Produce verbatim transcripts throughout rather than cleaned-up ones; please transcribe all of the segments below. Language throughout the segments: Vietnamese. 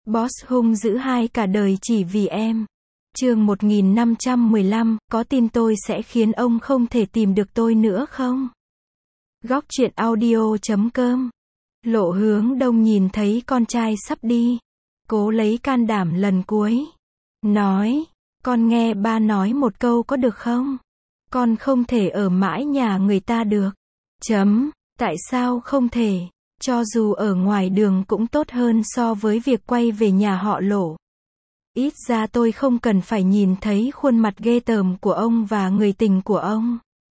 Boss hung dữ hai cả đời chỉ vì em. Chương một nghìn năm trăm mười lăm, có tin tôi sẽ khiến ông không thể tìm được tôi nữa không? Góc truyện audio chấm com. Lộ Hướng Đông nhìn thấy con trai sắp đi, cố lấy can đảm lần cuối. Nói, con nghe ba nói một câu có được không? Con không thể ở mãi nhà người ta được. Chấm, tại sao không thể? Cho dù ở ngoài đường cũng tốt hơn so với việc quay về nhà họ Lộ. Ít ra tôi không cần phải nhìn thấy khuôn mặt ghê tởm của ông và người tình của ông.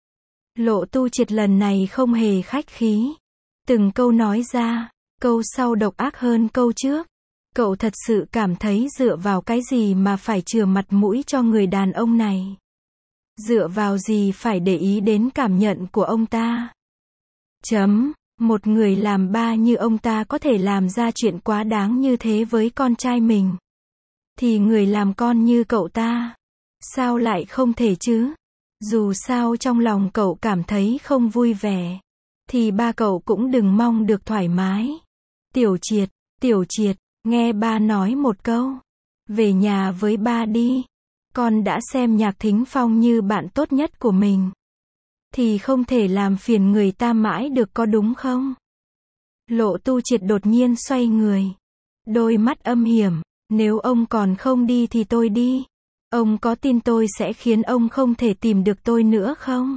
Lộ Tu Triệt lần này không hề khách khí. Từng câu nói ra, câu sau độc ác hơn câu trước. Cậu thật sự cảm thấy dựa vào cái gì mà phải chừa mặt mũi cho người đàn ông này? Dựa vào gì phải để ý đến cảm nhận của ông ta? Chấm, một người làm ba như ông ta có thể làm ra chuyện quá đáng như thế với con trai mình. Thì người làm con như cậu ta, sao lại không thể chứ? Dù sao trong lòng cậu cảm thấy không vui vẻ, thì ba cậu cũng đừng mong được thoải mái. Tiểu Triệt, Tiểu Triệt, nghe ba nói một câu. Về nhà với ba đi. Con đã xem Nhạc Thính Phong như bạn tốt nhất của mình, thì không thể làm phiền người ta mãi được có đúng không? Lộ Tu Triệt đột nhiên xoay người. Đôi mắt âm hiểm. Nếu ông còn không đi thì tôi đi. Ông có tin tôi sẽ khiến ông không thể tìm được tôi nữa không?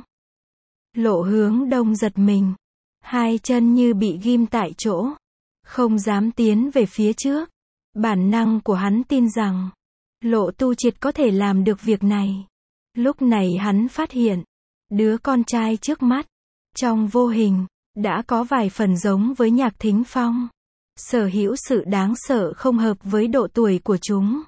Lộ Hướng Đông giật mình. Hai chân như bị ghim tại chỗ. Không dám tiến về phía trước. Bản năng của hắn tin rằng Lộ Tu Triệt có thể làm được việc này. Lúc này hắn phát hiện, đứa con trai trước mắt, trong vô hình, đã có vài phần giống với Nhạc Thính Phong. Sở hữu sự đáng sợ không hợp với độ tuổi của chúng.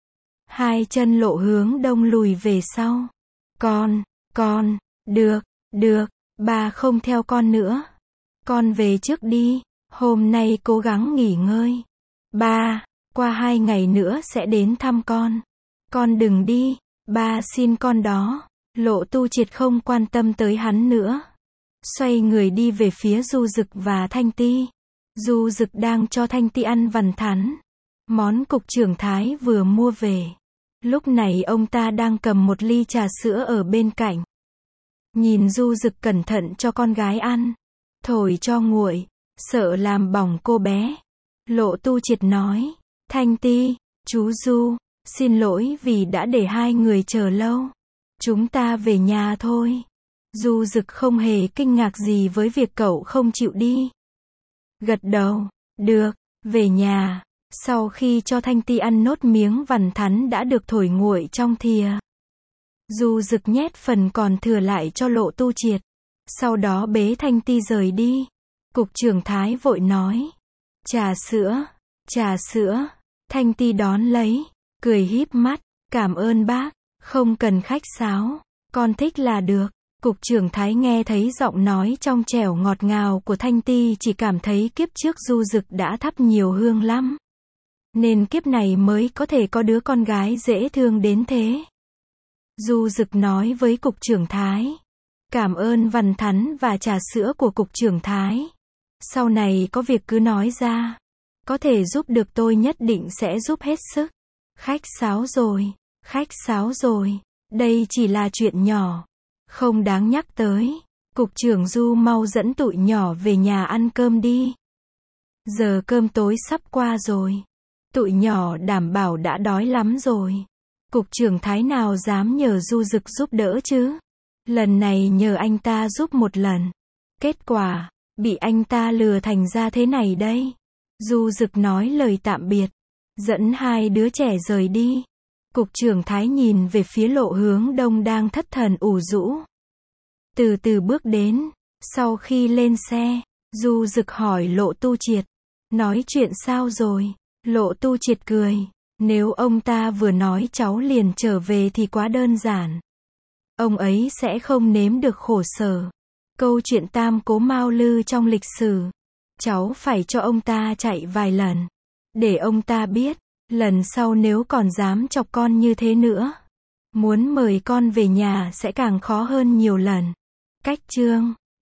Hai chân Lộ Hướng Đông lùi về sau. Con, con, được, được, ba không theo con nữa. Con về trước đi, hôm nay cố gắng nghỉ ngơi. Ba, qua hai ngày nữa sẽ đến thăm con. Con đừng đi, ba xin con đó. Lộ Tu Triệt không quan tâm tới hắn nữa. Xoay người đi về phía Du Dực và Thanh Ti. Du Dực đang cho Thanh Ti ăn vằn thắn, món cục trưởng Thái vừa mua về. Lúc này ông ta đang cầm một ly trà sữa ở bên cạnh. Nhìn Du Dực cẩn thận cho con gái ăn, thổi cho nguội, sợ làm bỏng cô bé. Lộ Tu Triệt nói, Thanh Ti, chú Du, xin lỗi vì đã để hai người chờ lâu. Chúng ta về nhà thôi. Du Dực không hề kinh ngạc gì với việc cậu không chịu đi. Gật đầu, được, về nhà. Sau khi cho Thanh Ti ăn nốt miếng vằn thắn đã được thổi nguội trong thìa, Du Dực nhét phần còn thừa lại cho Lộ Tu Triệt. Sau đó bế Thanh Ti rời đi. Cục trưởng Thái vội nói, trà sữa, trà sữa. Thanh Ti đón lấy, cười híp mắt, cảm ơn bác, không cần khách sáo, con thích là được. Cục trưởng Thái nghe thấy giọng nói trong trẻo ngọt ngào của Thanh Ti, chỉ cảm thấy kiếp trước Du Dực đã thắp nhiều hương lắm, nên kiếp này mới có thể có đứa con gái dễ thương đến thế. Du Dực nói với Cục trưởng Thái, cảm ơn vằn thắn và trà sữa của Cục trưởng Thái. Sau này có việc cứ nói ra, có thể giúp được tôi nhất định sẽ giúp hết sức. Khách sáo rồi, khách sáo rồi, đây chỉ là chuyện nhỏ, không đáng nhắc tới. Cục trưởng Du mau dẫn tụi nhỏ về nhà ăn cơm đi. Giờ cơm tối sắp qua rồi. Tụi nhỏ đảm bảo đã đói lắm rồi. Cục trưởng Thái nào dám nhờ Du Dực giúp đỡ chứ? Lần này nhờ anh ta giúp một lần. Kết quả, bị anh ta lừa thành ra thế này đây. Du Dực nói lời tạm biệt, dẫn hai đứa trẻ rời đi. Cục trưởng Thái nhìn về phía Lộ Hướng Đông đang thất thần ủ rũ. Từ từ bước đến. Sau khi lên xe, Du Dực hỏi Lộ Tu Triệt, nói chuyện sao rồi? Lộ Tu Triệt cười, nếu ông ta vừa nói cháu liền trở về thì quá đơn giản. Ông ấy sẽ không nếm được khổ sở. Câu chuyện Tam Cố Mao Lư trong lịch sử, cháu phải cho ông ta chạy vài lần, để ông ta biết, lần sau nếu còn dám chọc con như thế nữa, muốn mời con về nhà sẽ càng khó hơn nhiều lần. Cách chương